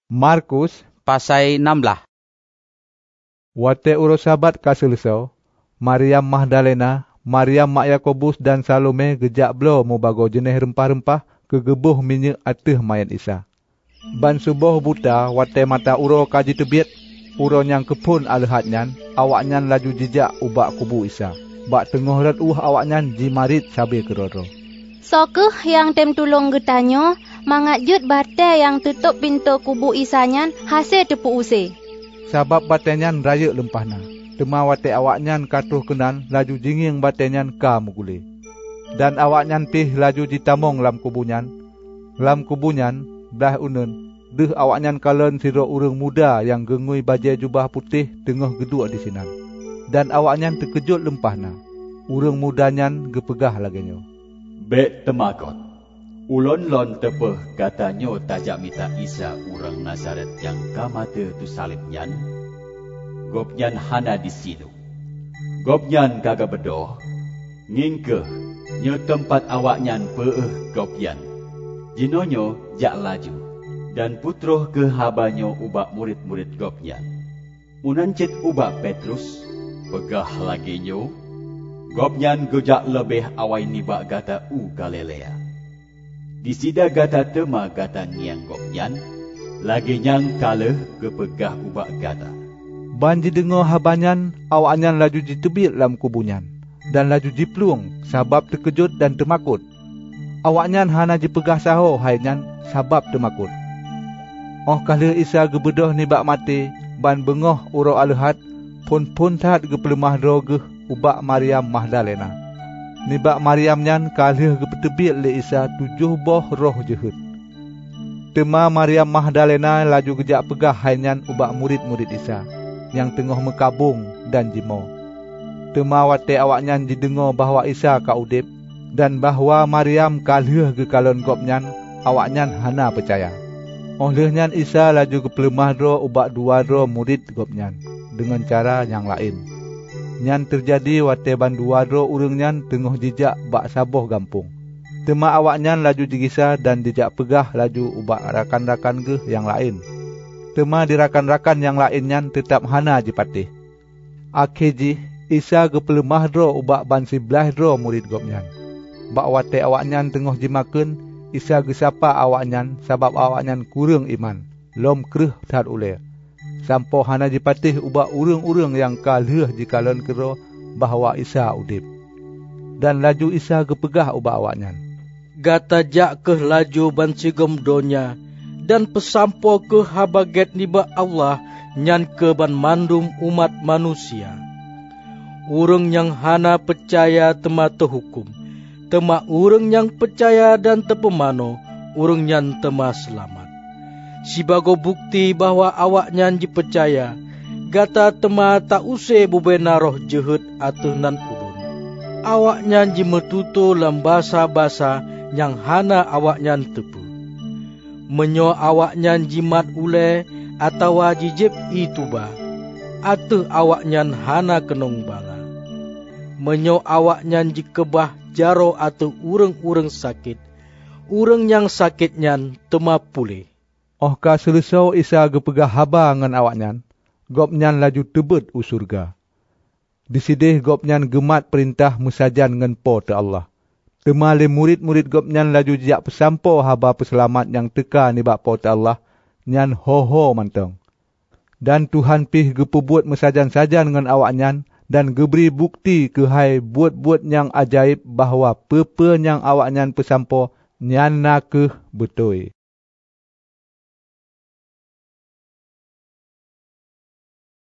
Markus pasai 16. Wate uro sabat kaselesau, Maryam Magdalena, Maryam mak Yakobus dan Salome gejak belo mu bago jenis rempah-rempah ke gebuh minyak ateh mayat Isa. Ban subuh buta wate mata uro kaji tebiet, uro yang kepun alehatnyan, awaknyan laju jejak ubak kubu Isa. Bak tengah rat awaknyan jimarit sabi keroro. Sokeh yang tem tulung getanyo, mangajut bate yang tutup pintu kubu Isanyan hasil tepu use. Sabab batenyan raya lempahna. Tema wate awaknyan katuh kenan laju jinging batenyan ka mugule. Dan awaknyan pih laju ditamong lam kubunyan. Lam kubunyan belah unun. Deh awaknyan kalen siro urang muda yang gengui bajai jubah putih tengah geduk di sinan. Dan awaknyan terkejut lempahna. Urang mudanyan gepegah laginyo. Bek temakot. Ulon lon tepeh katanyo tajak mita Isa urang Nazaret yang kamate tu salibnyan. Gopnyan hana di sinu. Gopnyan kagak bedoh. Ngingkeh nyo tempat awaknyan peeh gopnyan. Jinonyo jak laju. Dan putroh ke habanyo ubak murid-murid gopnyan. Unancit ubak Petrus. Pegah lagi nyo. Gopnyan gojak lebih awai nibak gata u Galilea. Di sida gata tema gata ngiang gopnyan, lagi nyang kaleh kepegah ubak gata. Ban didengar habanyan, awaknyan laju ditebit lam kubunyan. Dan laju dipluang, sabab terkejut dan temakut. Awaknyan hana dipegah saho hainyan, sabab temakut. Oh kala Isa gebedoh nibak mati, ban bengoh uro alehat, pun tat gepelemah rogeh ubak Maryam Magdalena. Nibak Maryam nyan kalih gepetebit le Isa 7 boh roh jehut. Tema Maryam Magdalena laju gejak pegah hainyan ubak murid-murid Isa yang tengah mekabung dan jimo. Tema wate awaknyan didengar bahawa Isa ka udip dan bahawa Maryam kalih ge kalon gopnyan, awaknyan hana percaya. Olehnya Isa laju gepelemah roh ubak 2 roh murid gopnyan dengan cara yang lain. Nyan terjadi wate ban 2 roh urang nyan tengah jejak bak saboh gampung. Tema awaknyan laju digisah dan jejak pegah laju ubak rakan-rakan ge yang lain. Tema di rakan-rakan yang lain nyan tetap hana jipatih. Akhirji Isa gepelemah roh ubak ban 11 roh murid gopnyan. Bak wate awaknyan tengah jimakeun, Isa gesapa awaknyan sabab awaknyan kurang iman. Lom kreh tat ule. Sampo hana dipatih ubak urang-urang yang kalih jikalon kero bahawa Isa udip. Dan laju Isa gepegah ubak awaknyan. Gata jak ke laju ban sigom donya dan pesampo ke habaget niba Allah nyan ke ban mandum umat manusia. Urang yang hana percaya tema tehukum. Tema urang yang percaya dan tepemano, urang nyan tema selamat. Sibago bukti bahwa awaknyan dipercaya, gata tema tak use bubena roh jehut atuh nan ulun. Awaknyan jimetutu lam basa-basa yang hana awaknyan tepu. Menyo awaknyan jimat ule atawa jijib ituba, atuh awaknyan hana kenong bala. Menyo awaknyan jikebah jaro atuh urang-urang sakit, urang yang sakitnyan tema pulih. Oh ka selesau Isa gepegah haba ngan awaknyan, gopnyan laju tebet u surga. Disidih gopnyan gemat perintah musajan ngan po te Allah. Tema le murid-murid gopnyan laju jejak pesampo haba peselamat yang teka nibak po te Allah, nyan ho-ho mantong. Dan Tuhan pih gepebuat musajan-sajan ngan awaknyan dan geberi bukti ke hai buat-buat yang ajaib bahawa pepe yang awaknyan pesampo nyan nakeh betul.